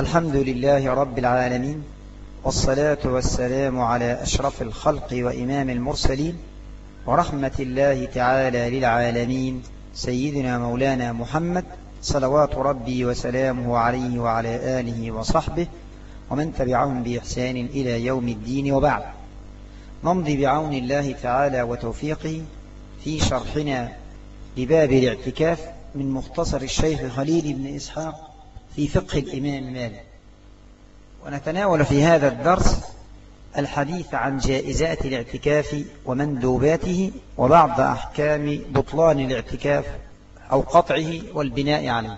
الحمد لله رب العالمين، والصلاة والسلام على أشرف الخلق وإمام المرسلين، ورحمة الله تعالى للعالمين سيدنا مولانا محمد صلوات ربي وسلامه عليه وعلى آله وصحبه ومن تبعهم بإحسان إلى يوم الدين. وبعد، نمضي بعون الله تعالى وتوفيقه في شرحنا لباب الاعتكاف من مختصر الشيخ خليل بن إسحاق في فقه الإمام مالك، ونتناول في هذا الدرس الحديث عن جائزات الاعتكاف ومندوباته وبعض أحكام بطلان الاعتكاف أو قطعه والبناء عليه.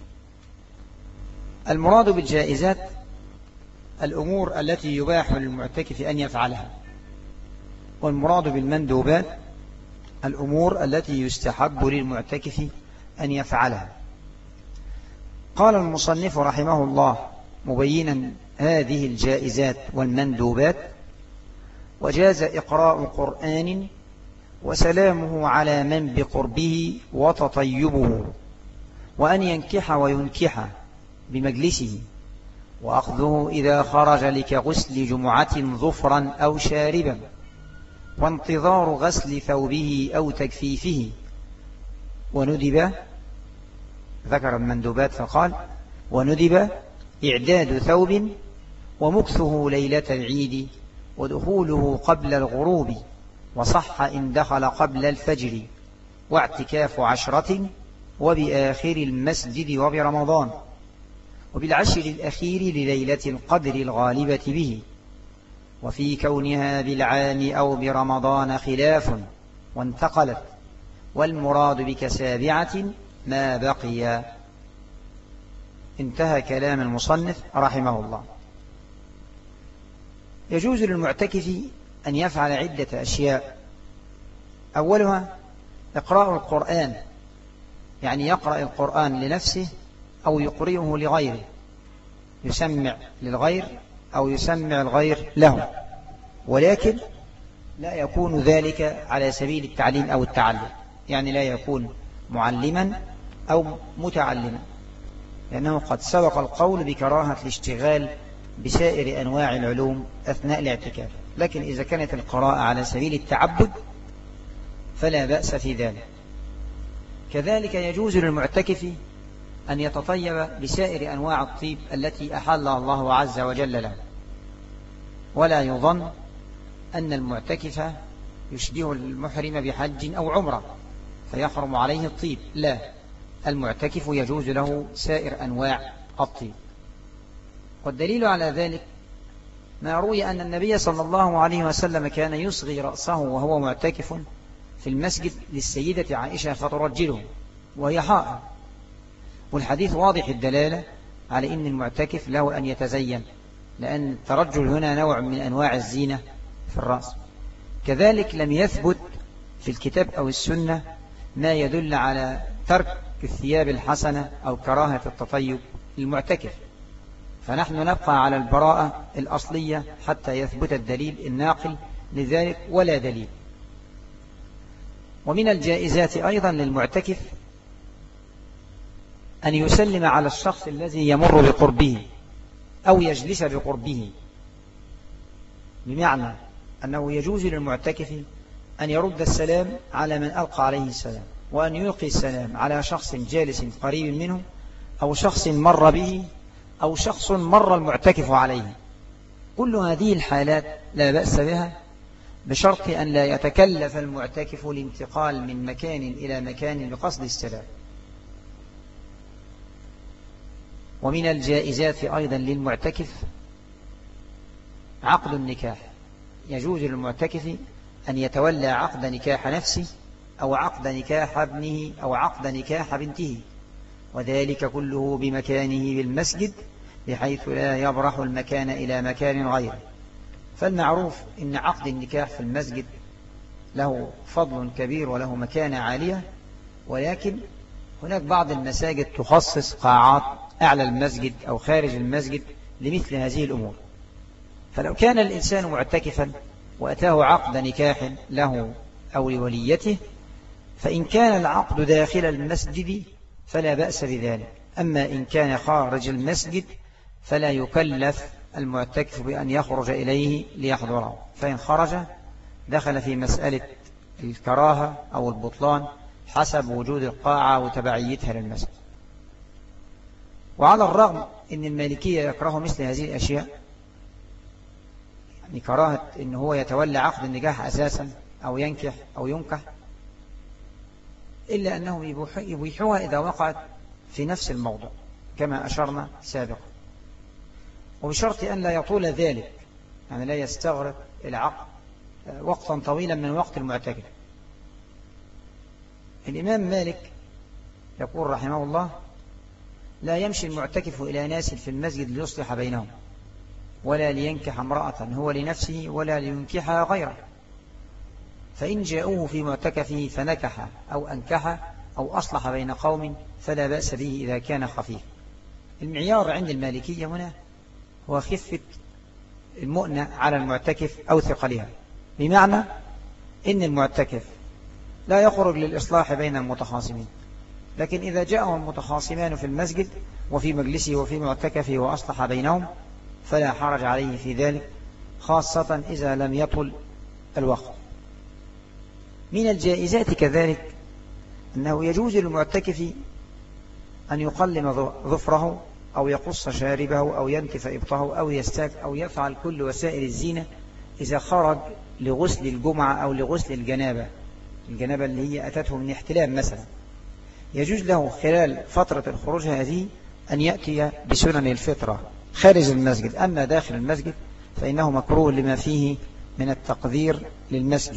المراد بالجائزات الأمور التي يباح للمعتكف أن يفعلها، والمراد بالمندوبات الأمور التي يستحب للمعتكف أن يفعلها. قال المصنف رحمه الله مبينا هذه الجائزات والمندوبات: وجاز إقراء قرآن وسلامه على من بقربه وتطيبه، وأن ينكح وينكح بمجلسه، وأخذه إذا خرج لكغسل جمعة ظفرا أو شاربا، وانتظار غسل ثوبه أو تجفيفه. وندب، ذكر المندوبات فقال: وندب إعداد ثوب، ومكثه ليلة العيد، ودخوله قبل الغروب، وصح إن دخل قبل الفجر، واعتكاف 10، وبآخر المسجد وبرمضان، وبالعشر الأخير لليلة القدر الغالبة به، وفي كونها بالعام أو برمضان خلاف وانتقلت، والمراد بكسابعة ما بقي. انتهى كلام المصنف رحمه الله. يجوز للمعتكف أن يفعل عدة أشياء، أولها إقراء القرآن، يعني يقرأ القرآن لنفسه أو يقرئه لغيره، يسمع للغير أو يسمع الغير له، ولكن لا يكون ذلك على سبيل التعليم أو التعلم، يعني لا يكون معلما أو متعلما، لأنه قد سبق القول بكراهة الاشتغال بسائر أنواع العلوم أثناء الاعتكاف. لكن إذا كانت القراءة على سبيل التعبد فلا بأس في ذلك. كذلك يجوز للمعتكف أن يتطيب بسائر أنواع الطيب التي أحلها الله عز وجل له، ولا يظن أن المعتكف يشبه المحرم بحج أو عمرة فيحرم عليه الطيب، لا، المعتكف يجوز له سائر أنواع الطيب. والدليل على ذلك ما روي أن النبي صلى الله عليه وسلم كان يصغي رأسه وهو معتكف في المسجد للسيدة عائشة فترجله وهي حائض، والحديث واضح الدلالة على أن المعتكف له أن يتزين، لأن الترجل هنا نوع من أنواع الزينة في الرأس. كذلك لم يثبت في الكتاب أو السنة ما يدل على ترك الثياب الحسنة أو كراهة التطيب للمعتكف، فنحن نبقى على البراءة الأصلية حتى يثبت الدليل الناقل لذلك، ولا دليل. ومن الجائزات أيضا للمعتكف أن يسلم على الشخص الذي يمر بقربه أو يجلس بقربه، بمعنى أنه يجوز للمعتكف أن يرد السلام على من ألقى عليه السلام، وأن يلقي السلام على شخص جالس قريب منه، أو شخص مر به، أو شخص مر المعتكف عليه. كل هذه الحالات لا بأس بها، بشرط أن لا يتكلف المعتكف الانتقال من مكان إلى مكان بقصد السلام. ومن الجائزات أيضا للمعتكف عقد النكاح، يجوز للمعتكف أن يتولى عقد نكاح نفسه أو عقد نكاح ابنه أو عقد نكاح بنته، وذلك كله بمكانه بالمسجد بحيث لا يبرح المكان إلى مكان غيره. فالمعروف إن عقد النكاح في المسجد له فضل كبير وله مكانة عالية، ولكن هناك بعض المساجد تخصص قاعات أعلى المسجد أو خارج المسجد لمثل هذه الأمور. فلو كان الإنسان معتكفا وأتاه عقد نكاح له أو لوليته، فإن كان العقد داخل المسجد فلا بأس بذلك، أما إن كان خارج المسجد فلا يكلف المعتكف بأن يخرج إليه ليحضره، فإن خرج دخل في مسألة الكراهة أو البطلان حسب وجود القاعة وتبعيتها للمسجد. وعلى الرغم أن المالكية يكره مثل هذه الأشياء، يعني كراهة أنه هو يتولى عقد النكاح أساسا أو ينكح أو ينكح، إلا أنهم يبيحوها إذا وقعت في نفس الموضوع كما أشرنا سابقا، وبشرط أن لا يطول ذلك، يعني لا يستغرق العقد وقتا طويلا من وقت المعتكف. الإمام مالك يقول رحمه الله: لا يمشي المعتكف إلى ناس في المسجد ليصلح بينهم، ولا لينكح امرأة هو لنفسه، ولا لينكحها غيره، فإن جاءوه في معتكفه فنكح أو أنكح أو أصلح بين قوم فلا بأس به إذا كان خفيف. المعيار عند المالكية هنا هو خفة المؤنة على المعتكف أو ثقلها، بمعنى إن المعتكف لا يخرج للإصلاح بين المتخاصمين، لكن إذا جاءهم المتخاصمان في المسجد وفي مجلسه وفي معتكفه وأصلح بينهم فلا حرج عليه في ذلك، خاصة إذا لم يطل الوقت. من الجائزات كذلك أنه يجوز للمعتكف أن يقلم ظفره أو يقص شاربه أو ينتف إبطه أو يستاك أو يفعل كل وسائل الزينة إذا خرج لغسل الجمعة أو لغسل الجنابة اللي هي أتته من احتلام مثلا. يجوز له خلال فترة الخروج هذه أن يأتي بسنن الفطرة خارج المسجد، أما داخل المسجد فإنه مكروه لما فيه من التقدير للمسجد.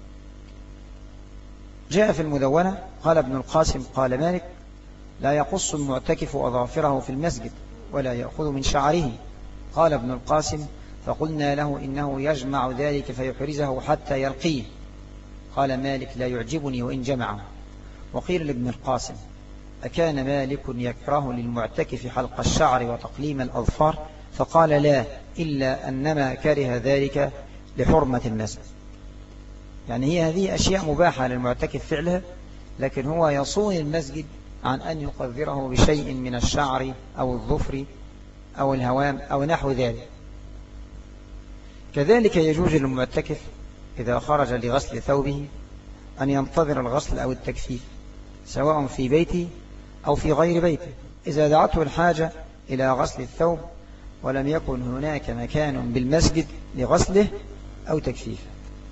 جاء في المدونة قال ابن القاسم قال مالك: لا يقص المعتكف أظافره في المسجد ولا يأخذ من شعره. قال ابن القاسم: فقلنا له إنه يجمع ذلك فيحرزه حتى يلقيه. قال مالك: لا يعجبني وإن جمعه. وقيل لابن القاسم: أكان مالك يكره للمعتكف حلق الشعر وتقليم الأظفار؟ فقال: لا، إلا أنما كره ذلك لحرمة المسجد. يعني هي هذه أشياء مباحة للمعتكف فعلها، لكن هو يصون المسجد عن أن يقذره بشيء من الشعر أو الظفر أو الهوام أو نحو ذلك. كذلك يجوز للمعتكف إذا خرج لغسل ثوبه أن ينتظر الغسل أو التكفيف سواء في بيته أو في غير بيته، إذا دعته الحاجة إلى غسل الثوب ولم يكن هناك مكان بالمسجد لغسله أو تكفيفه.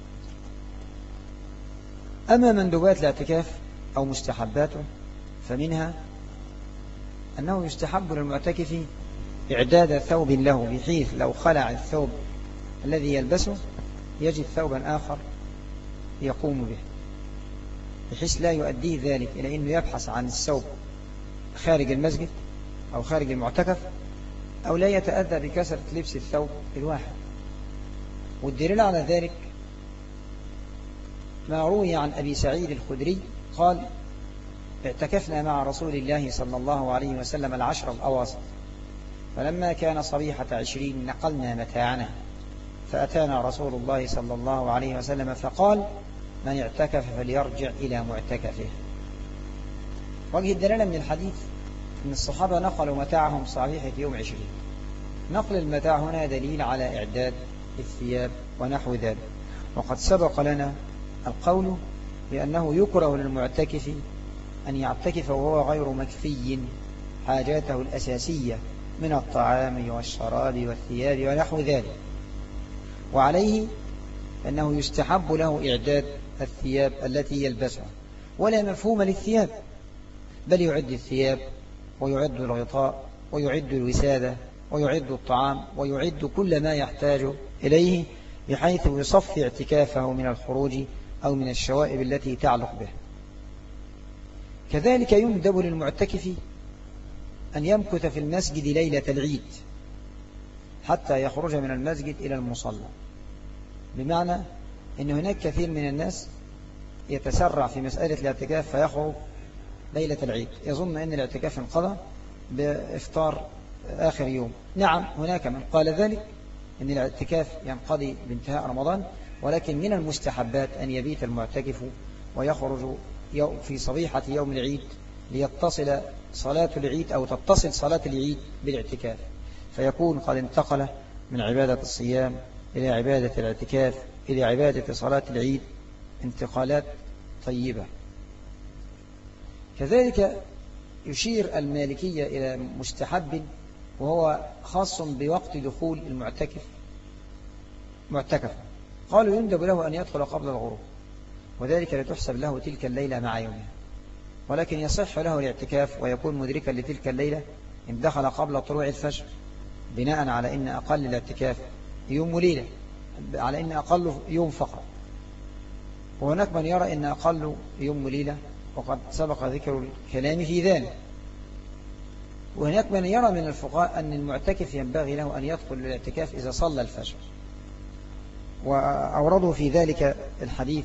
أما مندوبات الاعتكاف أو مستحباته فمنها أنه يستحب للمعتكف إعداد ثوب له، بحيث لو خلع الثوب الذي يلبسه يجد ثوبا آخر يقوم به، بحيث لا يؤديه ذلك إلى أنه يبحث عن الثوب خارج المسجد أو خارج المعتكف، أو لا يتأذى بكثرة لبس الثوب الواحد. والدليل على ذلك ما روي عن أبي سعيد الخدري قال: اعتكفنا مع رسول الله صلى الله عليه وسلم 10 الأواسط، فلما كان صبيحة 20 نقلنا متاعنا، فأتانا رسول الله صلى الله عليه وسلم فقال: من اعتكف فليرجع إلى معتكفه. وجه الدلالة من الحديث أن الصحابة نقلوا متاعهم صبيحة يوم 20. نقل المتاع هنا دليل على إعداد الثياب ونحو ذلك. وقد سبق لنا القول بأنه يكره للمعتكف أن يعتكف وهو غير مكفي حاجاته الأساسية من الطعام والشراب والثياب ونحو ذلك، وعليه أنه يستحب له إعداد الثياب التي يلبسها، ولا مفهوم للثياب، بل يعد الثياب ويعد الغطاء ويعد الوسادة ويعد الطعام ويعد كل ما يحتاج إليه، بحيث يصفي اعتكافه من الخروج أو من الشوائب التي تعلق به. كذلك يندب للمعتكف أن يمكث في المسجد ليلة العيد حتى يخرج من المسجد إلى المصلى، بمعنى أن هناك كثير من الناس يتسرع في مسألة الاعتكاف فيخرج ليلة العيد، يظن أن الاعتكاف انقضى بإفطار آخر يوم. نعم، هناك من قال ذلك، أن الاعتكاف ينقضي بانتهاء رمضان، ولكن من المستحبات أن يبيت المعتكف ويخرج في صبيحة يوم العيد ليتصل صلاة العيد أو تتصل صلاة العيد بالاعتكاف، فيكون قد انتقل من عبادة الصيام إلى عبادة الاعتكاف إلى عبادة صلاة العيد انتقالات طيبة. كذلك يشير المالكية إلى مستحب وهو خاص بوقت دخول المعتكف معتكف. قالوا يندب له أن يدخل قبل الغروب، وذلك لتحسب له تلك الليلة مع يومها، ولكن يصح له الاعتكاف ويكون مدركا لتلك الليلة إن دخل قبل طلوع الفجر، بناء على إن أقل الاعتكاف يوم وليلة، على إن أقل يوم فقط. وهناك من يرى إن أقل يوم وليلة، وقد سبق ذكر الكلام في ذلك. وهناك من يرى من الفقهاء أن المعتكف ينبغي له أن يدخل الاعتكاف إذا صلى الفجر، وأوردوا في ذلك الحديث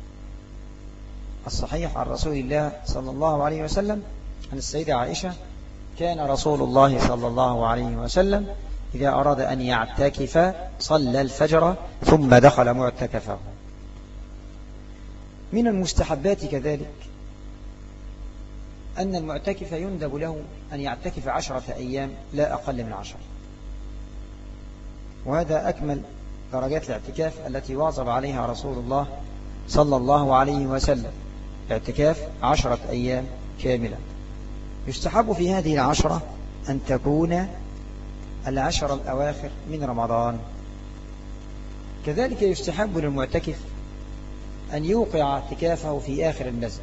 الصحيح عن رسول الله صلى الله عليه وسلم عن السيدة عائشة: كان رسول الله صلى الله عليه وسلم إذا أراد أن يعتكف صلى الفجر ثم دخل معتكفه. من المستحبات كذلك أن المعتكف يندب له أن يعتكف 10 أيام لا أقل من 10، وهذا أكمل درجات الاعتكاف التي واظب عليها رسول الله صلى الله عليه وسلم، اعتكاف 10 أيام كاملة. يستحب في هذه 10 أن تكون 10 الأواخر من رمضان. كذلك يستحب للمعتكف أن يوقع اعتكافه في آخر المسجد.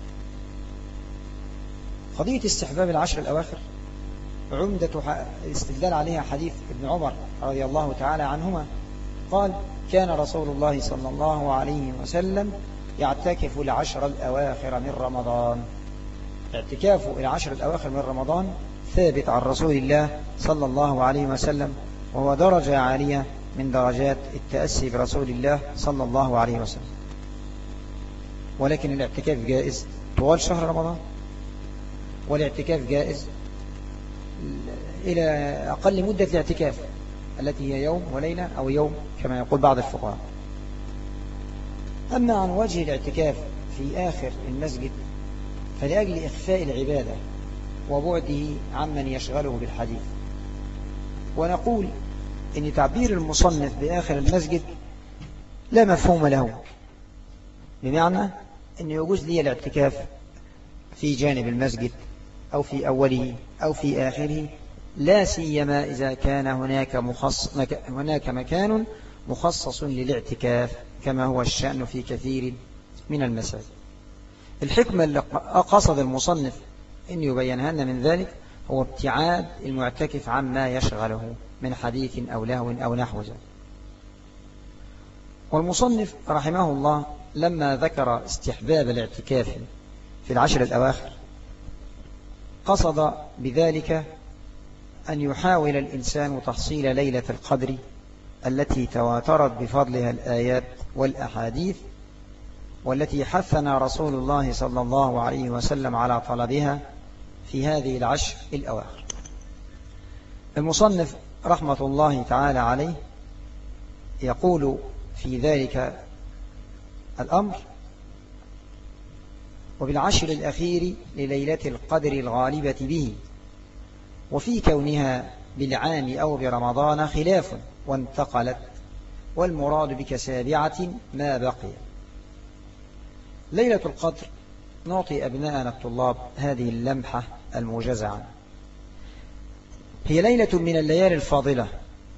قضية استحباب 10 الأواخر عمدة الاستدلال عليها حديث ابن عمر رضي الله تعالى عنهما، قال: كان رسول الله صلى الله عليه وسلم يعتكف 10 الأواخر من رمضان. اعتكافه 10 الأواخر من رمضان ثابت عن رسول الله صلى الله عليه وسلم، وهو درجة عالية من درجات التأسي برسول الله صلى الله عليه وسلم. ولكن الاعتكاف جائز طوال شهر رمضان، والاعتكاف جائز إلى أقل مدة الاعتكاف التي هي يوم وليلة أو يوم كما يقول بعض الفقهاء. أما عن وجه الاعتكاف في آخر المسجد فلأجل إخفاء العبادة وبعده عمن يشغله بالحديث. ونقول إن تعبير المصنف بآخر المسجد لا مفهوم له، بمعنى أن يجوز لي الاعتكاف في جانب المسجد أو في أوله أو في آخره، لا سيما إذا كان هناك مكان مخصص للاعتكاف كما هو الشأن في كثير من المساجد. الحكمة اللي قصد المصنف أن يبينها لنا من ذلك هو ابتعاد المعتكف عما يشغله من حديث أو لهو أو نحو ذلك. والمصنف رحمه الله لما ذكر استحباب الاعتكاف في 10 الأواخر قصد بذلك أن يحاول الإنسان تحصيل ليلة القدر التي تواترت بفضلها الآيات والأحاديث، والتي حثنا رسول الله صلى الله عليه وسلم على طلبها في هذه 10 الأواخر. المصنف رحمة الله تعالى عليه يقول في ذلك الأمر: وبالعشر الأخير لليلة القدر الغالبة به، وفي كونها بالعام أو برمضان خلاف وانتقلت، والمراد بك 7 ما بقي. ليلة القدر نعطي أبناءنا الطلاب هذه اللمحة الموجزة. هي ليلة من الليالي الفاضلة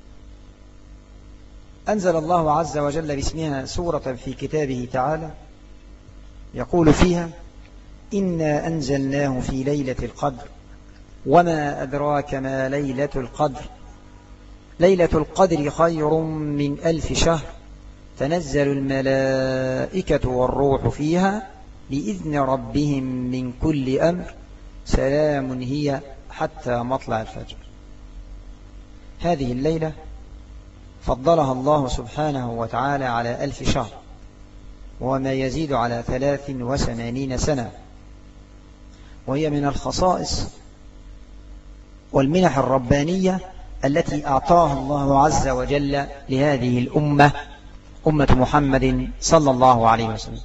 أنزل الله عز وجل باسمها سورة في كتابه تعالى يقول فيها: إنا أنزلناه في ليلة القدر وما أدراك ما ليلة القدر ليلة القدر خير من 1000 شهر تنزل الملائكة والروح فيها بإذن ربهم من كل أمر سلام هي حتى مطلع الفجر. هذه الليلة فضلها الله سبحانه وتعالى على 1000 شهر وما يزيد على 83 سنة، وهي من الخصائص والمنح الربانية التي أعطاها الله عز وجل لهذه الأمة، أمة محمد صلى الله عليه وسلم.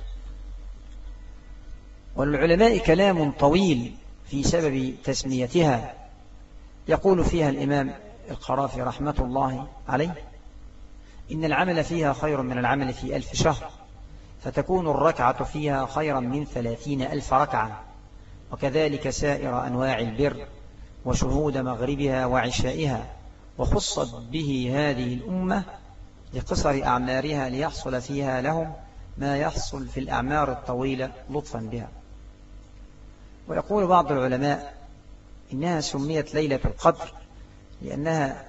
والعلماء كلام طويل في سبب تسميتها، يقول فيها الإمام القرافي رحمة الله عليه: إن العمل فيها خير من العمل في 1000 شهر، فتكون الركعة فيها خيرا من 30,000 ركعة، وكذلك سائر أنواع البر وشهود مغربها وعشائها، وخصت به هذه الأمة لقصر أعمارها ليحصل فيها لهم ما يحصل في الأعمار الطويلة لطفا بها. ويقول بعض العلماء إنها سميت ليلة القدر لأنها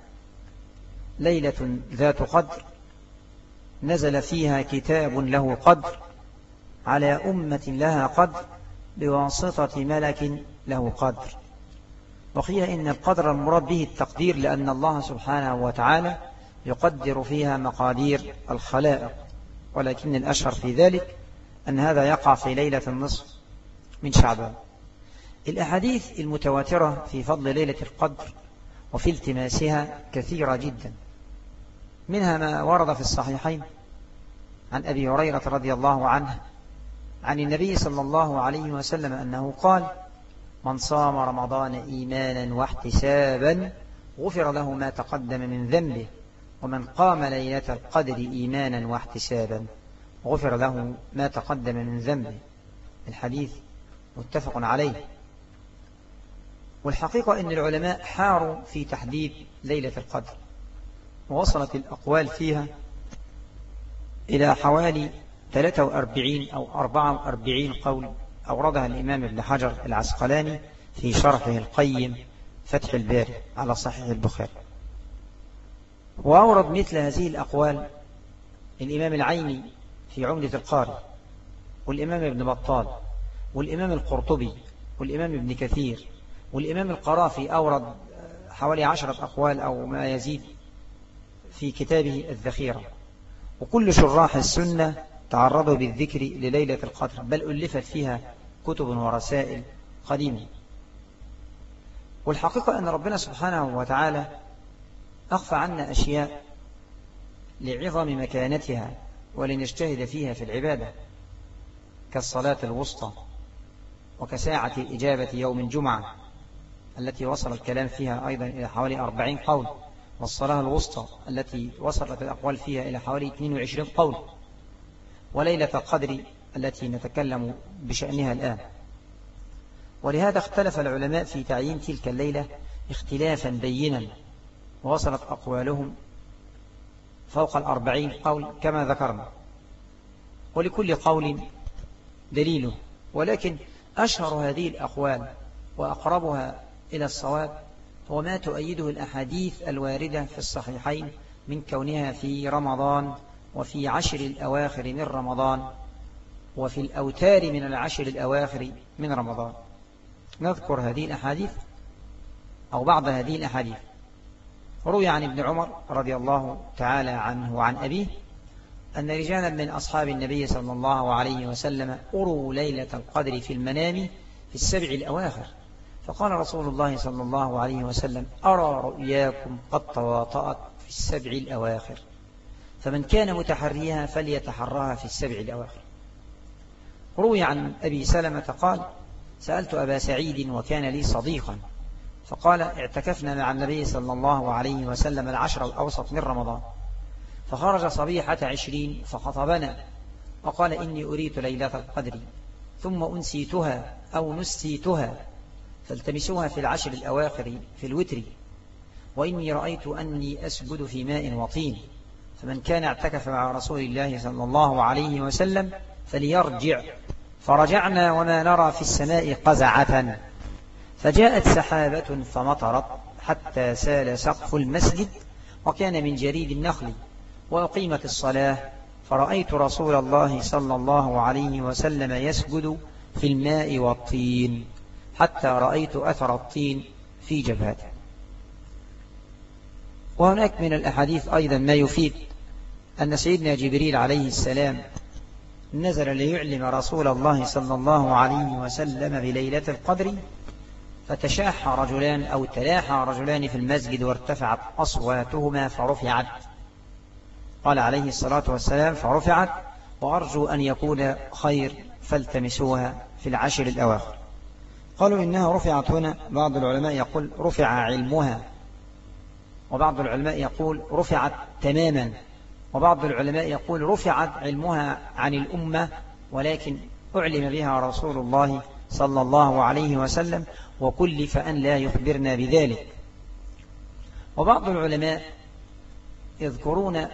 ليلة ذات قدر نزل فيها كتاب له قدر على أمة لها قدر بواسطة ملك له قدر. وقيل إن القدر المراد به التقدير، لأن الله سبحانه وتعالى يقدر فيها مقادير الخلائق، ولكن الأشهر في ذلك أن هذا يقع في ليلة النصف من شعبان. الأحاديث المتواترة في فضل ليلة القدر وفي التماسها كثيرة جدا، منها ما ورد في الصحيحين عن أبي هريرة رضي الله عنه عن النبي صلى الله عليه وسلم أنه قال: من صام رمضان إيمانا واحتسابا غفر له ما تقدم من ذنبه، ومن قام ليلة القدر إيمانا واحتسابا غفر له ما تقدم من ذنبه. الحديث متفق عليه. والحقيقة أن العلماء حاروا في تحديد ليلة القدر، ووصلت الأقوال فيها إلى حوالي 43 أو 44 قول أوردها الإمام ابن حجر العسقلاني في شرحه القيم فتح الباري على صحيح البخاري. وأورد مثل هذه الأقوال الإمام العيني في عمدة القاري، والإمام ابن بطال، والإمام القرطبي، والإمام ابن كثير، والإمام القرافي أورد حوالي 10 أقوال أو ما يزيد في كتابه الذخيرة. وكل شراح السنة تعرضوا بالذكر لليلة القدر، بل ألفت فيها كتب ورسائل قديمة. والحقيقة أن ربنا سبحانه وتعالى أخفى عنا أشياء لعظم مكانتها ولنجتهد فيها في العبادة، كالصلاة الوسطى، وكساعة إجابة يوم الجمعة التي وصل الكلام فيها أيضا إلى حوالي 40 قول، والصلاة الوسطى التي وصلت الأقوال فيها إلى حوالي 22 قول، وليلة القدر التي نتكلم بشأنها الآن. ولهذا اختلف العلماء في تعيين تلك الليلة اختلافا بينا، ووصلت أقوالهم فوق 40 قول كما ذكرنا، ولكل قول دليله. ولكن أشهر هذه الأقوال وأقربها إلى الصواب هو ما تؤيده الأحاديث الواردة في الصحيحين من كونها في رمضان، وفي 10 الأواخر من رمضان، وفي الأوتار من 10 الأواخر من رمضان. نذكر هذه الأحاديث أو بعض هذه الأحاديث. روي عن ابن عمر رضي الله تعالى عنه وعن أبيه أن رجالا من أصحاب النبي صلى الله عليه وسلم أروا ليلة القدر في المنام في 7 الأواخر، فقال رسول الله صلى الله عليه وسلم: أرى رؤياكم قد تواطأت في 7 الأواخر، فمن كان متحريها فليتحرها في 7 الأواخر. روي عن أبي سلمة قال: سألت أبا سعيد وكان لي صديقا، فقال: اعتكفنا مع النبي صلى الله عليه وسلم 10 الأوسط من رمضان، فخرج صبيحة 20 فخطبنا وقال: إني أريد ليلة القدر ثم أنسيتها أو نسيتها، فالتمسوها في 10 الأواخر في الوتر، وإني رأيت أني أسجد في ماء وطين، فمن كان اعتكف مع رسول الله صلى الله عليه وسلم فليرجع. فرجعنا وما نرى في السماء قزعة، فجاءت سحابة فمطرت حتى سال سقف المسجد، وكان من جريد النخل، وأقيمت الصلاة، فرأيت رسول الله صلى الله عليه وسلم يسجد في الماء والطين حتى رأيت أثر الطين في جبهته. وهناك من الأحاديث أيضا ما يفيد أن سيدنا جبريل عليه السلام نزل ليعلم رسول الله صلى الله عليه وسلم بليلة القدر، فتشاح رجلان أو تلاحى رجلان في المسجد وارتفعت أصواتهما فرفعت. قال عليه الصلاة والسلام: فرفعت، وأرجو أن يكون خير، فالتمسوها في 10 الأواخر. قالوا إنها رفعت هنا، بعض العلماء يقول رفع علمها، وبعض العلماء يقول رفعت تماما، وبعض العلماء يقول رفعت علمها عن الأمة ولكن أعلم بها رسول الله صلى الله عليه وسلم وكلف أن لا يخبرنا بذلك. وبعض العلماء يذكرون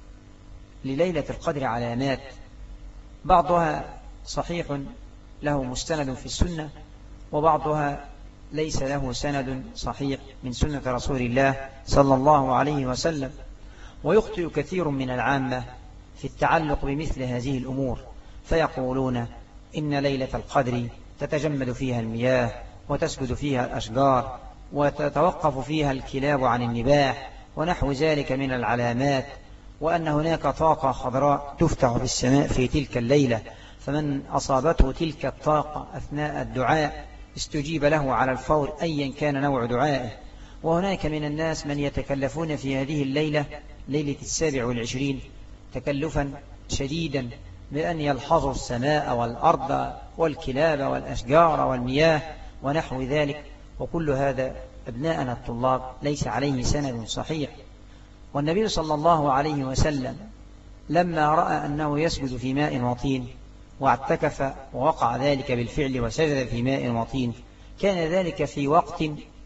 لليلة القدر علامات، بعضها صحيح له مستند في السنة، وبعضها ليس له سند صحيح من سنة رسول الله صلى الله عليه وسلم. ويخطئ كثير من العامة في التعلق بمثل هذه الأمور، فيقولون إن ليلة القدر تتجمد فيها المياه وتسجد فيها الأشجار وتتوقف فيها الكلاب عن النباح ونحو ذلك من العلامات، وأن هناك طاقة خضراء تفتح في السماء في تلك الليلة، فمن أصابته تلك الطاقة أثناء الدعاء استجيب له على الفور أيا كان نوع دعائه. وهناك من الناس من يتكلفون في هذه الليلة، ليلة 27 تكلفا شديدا بأن يلحظوا السماء والأرض والكلاب والأشجار والمياه ونحو ذلك، وكل هذا أبناءنا الطلاب ليس عليه سند صحيح. والنبي صلى الله عليه وسلم لما رأى أنه يسجد في ماء وطين واعتكف ووقع ذلك بالفعل وسجد في ماء وطين، كان ذلك في وقت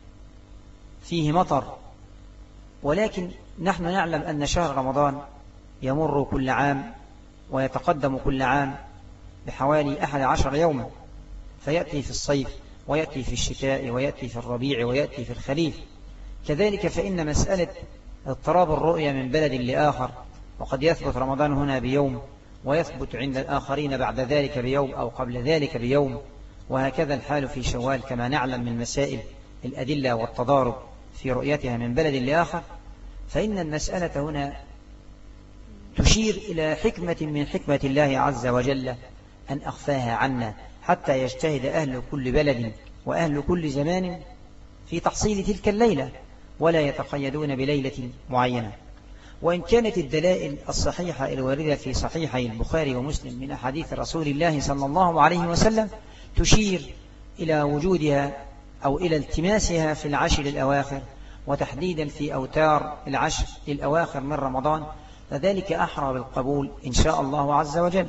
فيه مطر، ولكن نحن نعلم أن شهر رمضان يمر كل عام ويتقدم كل عام بحوالي 11 يوما، فيأتي في الصيف ويأتي في الشتاء ويأتي في الربيع ويأتي في الخريف. كذلك فإن مسألة اضطراب الرؤية من بلد لآخر، وقد يثبت رمضان هنا بيوم ويثبت عند الآخرين بعد ذلك بيوم أو قبل ذلك بيوم، وهكذا الحال في شوال كما نعلم من مسائل الأدلة والتضارب في رؤيتها من بلد لآخر. فإن المسألة هنا تشير إلى حكمة من حكمة الله عز وجل أن أخفاها عنا حتى يجتهد أهل كل بلد وأهل كل زمان في تحصيل تلك الليلة ولا يتقيدون بليلة معينة. وإن كانت الدلائل الصحيحة الواردة في صحيحي البخاري ومسلم من أحاديث رسول الله صلى الله عليه وسلم تشير إلى وجودها أو إلى التماسها في العشر الأواخر، وتحديدا في أوتار العشر الأواخر من رمضان، فذلك أحرى بالقبول إن شاء الله عز وجل.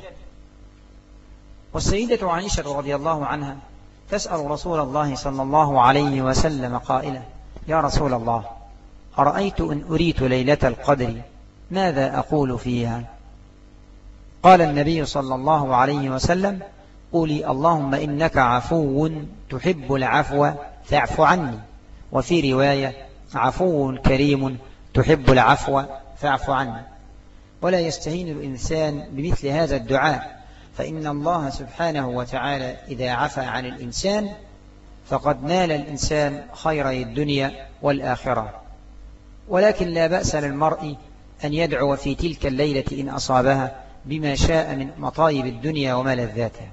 والسيدة عائشة رضي الله عنها تسأل رسول الله صلى الله عليه وسلم قائلة: يا رسول الله، أرأيت إن أريت ليلة القدر ماذا أقول فيها؟ قال النبي صلى الله عليه وسلم: قولي اللهم إنك عفو تحب العفو فاعف عني، وفي رواية عفو كريم تحب العفو فاعف عني. ولا يستهين الإنسان بمثل هذا الدعاء، فإن الله سبحانه وتعالى إذا عفى عن الإنسان فقد نال الإنسان خيري الدنيا والآخرة. ولكن لا بأس للمرء أن يدعو في تلك الليلة إن أصابها بما شاء من مطايب الدنيا وملذاتها.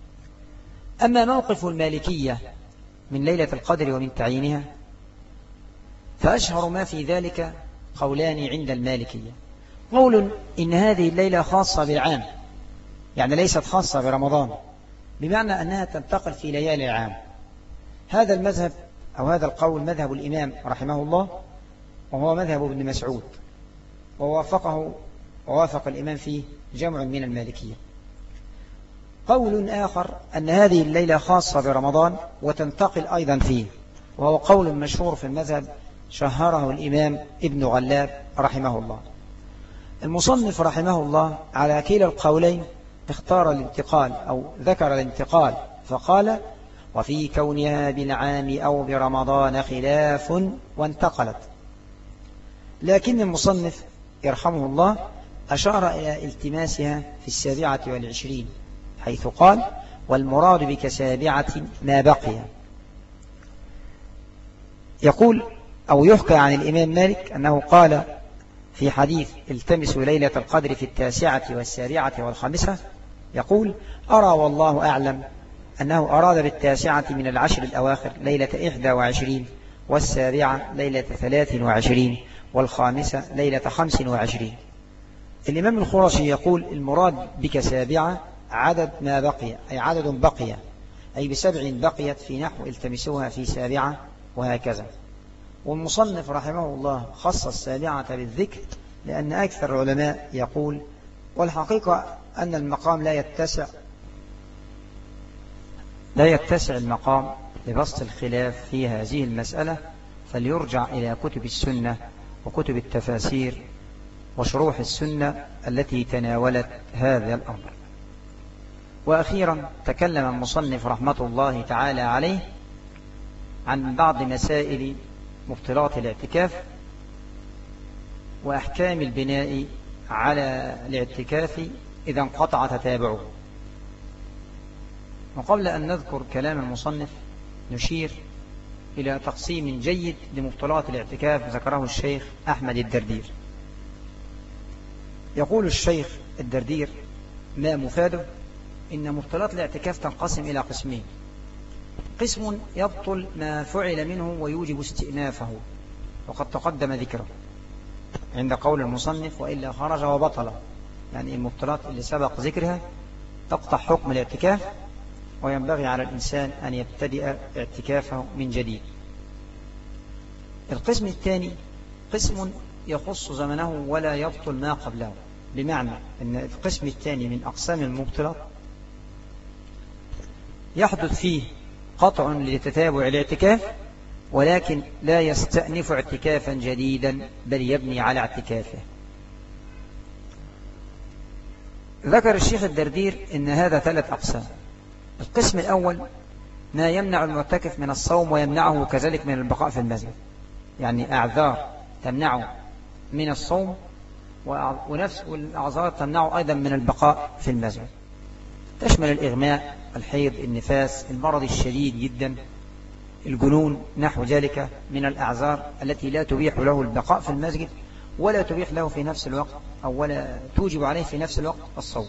أما موقف المالكية من ليلة القدر ومن تعيينها، فأشهر ما في ذلك قولان عند المالكية. قول إن هذه الليلة خاصة بالعام، يعني ليست خاصة برمضان، بمعنى أنها تنتقل في ليالي العام. هذا المذهب أو هذا القول مذهب الإمام رحمه الله، وهو مذهب ابن مسعود، ووافق الإمام فيه جمع من المالكية. قول آخر أن هذه الليلة خاصة برمضان وتنتقل أيضا فيه، وهو قول مشهور في المذهب شهره الإمام ابن غلاب رحمه الله. المصنف رحمه الله على كلا القولين اختار الانتقال أو ذكر الانتقال، فقال: وفي كونها بالعام أو برمضان خلاف وانتقلت. لكن المصنف يرحمه الله أشار إلى التماسها في 27، حيث قال: والمراد بك 7 ما بقي. يقول أو يحكى عن الإمام مالك أنه قال في حديث: التمسوا ليلة القدر في 9 و7 و5، يقول: أرى والله أعلم أنه أراد بال9 من العشر الأواخر ليلة 21، وال7 ليلة 23، وال5 ليلة 25. الإمام الخرشي يقول: المراد بك 7 عدد ما بقي، أي عدد بقي، أي ب7 بقيت في نحو التمسوها في 7 وهكذا. والمصنف رحمه الله خص السابعة بالذكر لأن أكثر العلماء يقول والحقيقة أن المقام لا يتسع المقام لبسط الخلاف في هذه المسألة، فليرجع إلى كتب السنة وكتب التفاسير وشروح السنة التي تناولت هذا الأمر. وأخيرا تكلم المصنف رحمة الله تعالى عليه عن بعض مسائل مبطلات الاعتكاف وأحكام البناء على الاعتكاف إذا انقطع تتابعه. وقبل أن نذكر كلام المصنف نشير إلى تقسيم جيد لمبطلات الاعتكاف ذكره الشيخ أحمد الدردير. يقول الشيخ الدردير ما مفاده إن مبطلات الاعتكاف تنقسم إلى قسمين: قسم يبطل ما فعل منه ويوجب استئنافه، وقد تقدم ذكره عند قول المصنف وإلا خرج وبطل، يعني المبطلات اللي سبق ذكرها تقطع حكم الاعتكاف وينبغي على الإنسان أن يبتدئ اعتكافه من جديد. القسم الثاني قسم يخص زمنه ولا يبطل ما قبله، بمعنى أن القسم الثاني من أقسام المبطلات يحدث فيه قطع لتتابع الاعتكاف ولكن لا يستأنف اعتكافا جديدا بل يبني على اعتكافه. ذكر الشيخ الدردير إن هذا 3 أقسام. القسم الأول ما يمنع المعتكف من الصوم ويمنعه كذلك من البقاء في المسجد، يعني أعذار تمنعه من الصوم ونفس الأعذار تمنعه أيضا من البقاء في المسجد، تشمل الإغماء، الحيض، النفاس، المرض الشديد جدا، الجنون، نحو ذلك من الأعذار التي لا تبيح له البقاء في المسجد ولا تبيح له في نفس الوقت أو ولا توجب عليه في نفس الوقت الصوم.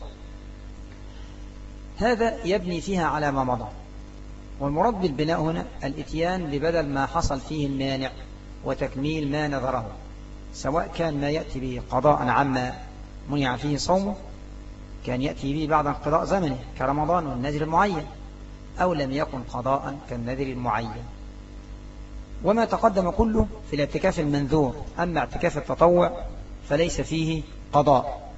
هذا يبني فيها على ما مضى. والمراد بالبناء هنا الاتيان ببدل ما حصل فيه المانع وتكميل ما نظره، سواء كان ما يأتي به قضاء عما منع فيه صومه، كان يأتي به بعد انقضاء زمنه كرمضان والنذر المعين، أو لم يكن قضاء كالنذر المعين. وما تقدم كله في الاعتكاف المنذور، أما اعتكاف التطوع فليس فيه قضاء.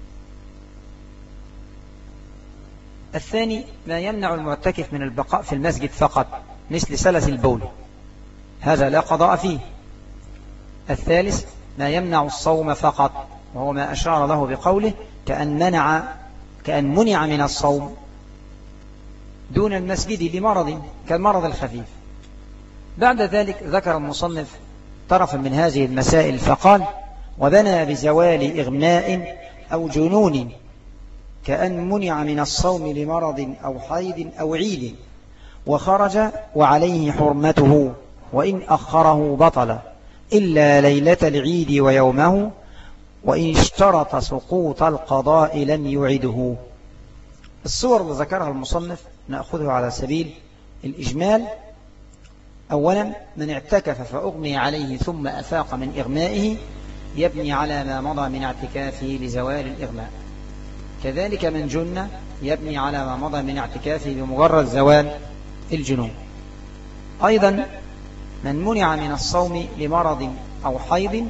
الثاني ما يمنع المعتكف من البقاء في المسجد فقط مثل سلس البول، هذا لا قضاء فيه. الثالث ما يمنع الصوم فقط، وهو ما أشار له بقوله كأن منع من الصوم دون المسجد لمرض كالمرض الخفيف. بعد ذلك ذكر المصنف طرفا من هذه المسائل فقال وبنى بزوال إغماء أو جنون كأن منع من الصوم لمرض أو حيض أو عيد وخرج وعليه حرمته وإن أخره بطل إلا ليلة العيد ويومه وإن اشترط سقوط القضاء لم يعده. الصور اللي ذكرها المصنف نأخذها على سبيل الإجمال. أولا من اعتكف فأغمي عليه ثم أفاق من إغمائه يبني على ما مضى من اعتكافه لزوال الإغماء. كذلك من جن يبني على ما مضى من اعتكافه بمجرد زوال الجنون. أيضا من منع من الصوم لمرض أو حيض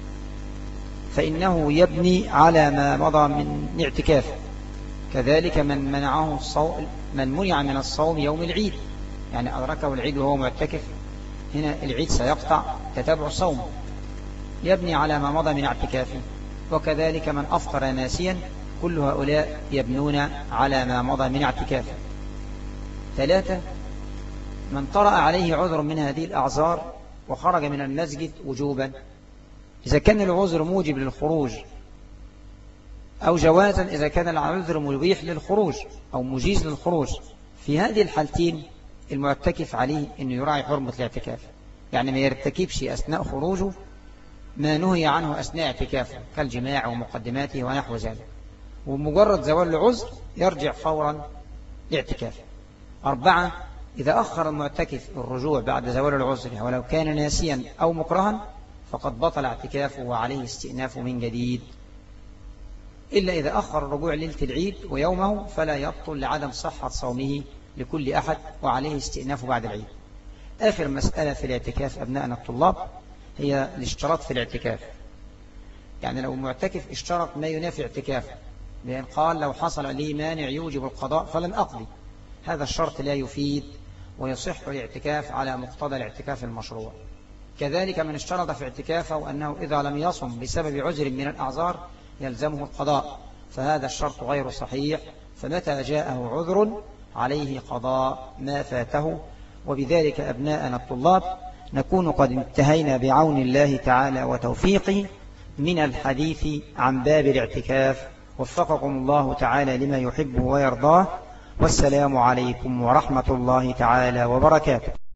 فإنه يبني على ما مضى من اعتكافه. كذلك من منع من الصوم يوم العيد، يعني أدركه العيد وهو معتكف، هنا العيد سيقطع تتابع صوم، يبني على ما مضى من اعتكافه. وكذلك من أفطر ناسيا، كل هؤلاء يبنون على ما مضى من اعتكافه. 3 من طرأ عليه عذر من هذه الأعذار وخرج من المسجد وجوبا، إذا كان العذر موجب للخروج، أو جوازا إذا كان العذر مبيح للخروج أو مجيز للخروج. في هذه الحالتين المعتكف عليه أنه يراعي حرمة الاعتكاف، يعني ما يرتكبش أثناء خروجه ما نهي عنه أثناء اعتكافه كالجماع ومقدماته ونحو ذلك، ومجرد زوال العذر يرجع فورا لاعتكافه. 4 إذا أخر المعتكف الرجوع بعد زوال العذر ولو كان ناسيا أو مكرها فقد بطل اعتكافه وعليه استئنافه من جديد، إلا إذا أخر الرجوع ليلة العيد ويومه فلا يبطل لعدم صحة صومه لكل أحد وعليه استئنافه بعد العيد. آخر مسألة في الاعتكاف أبناءنا الطلاب هي الاشتراط في الاعتكاف. يعني لو معتكف اشترط ما ينافي اعتكافه، لأن قال لو حصل لي مانع يوجب القضاء فلن أقضي، هذا الشرط لا يفيد ويصح الاعتكاف على مقتضى الاعتكاف المشروع. كذلك من اشترط في اعتكافه أنه إذا لم يصم بسبب عذر من الأعذار يلزمه القضاء، فهذا الشرط غير صحيح، فمتى جاءه عذر عليه قضاء ما فاته. وبذلك أبناءنا الطلاب نكون قد انتهينا بعون الله تعالى وتوفيقه من الحديث عن باب الاعتكاف. وفقكم الله تعالى لما يحب ويرضاه، والسلام عليكم ورحمة الله تعالى وبركاته.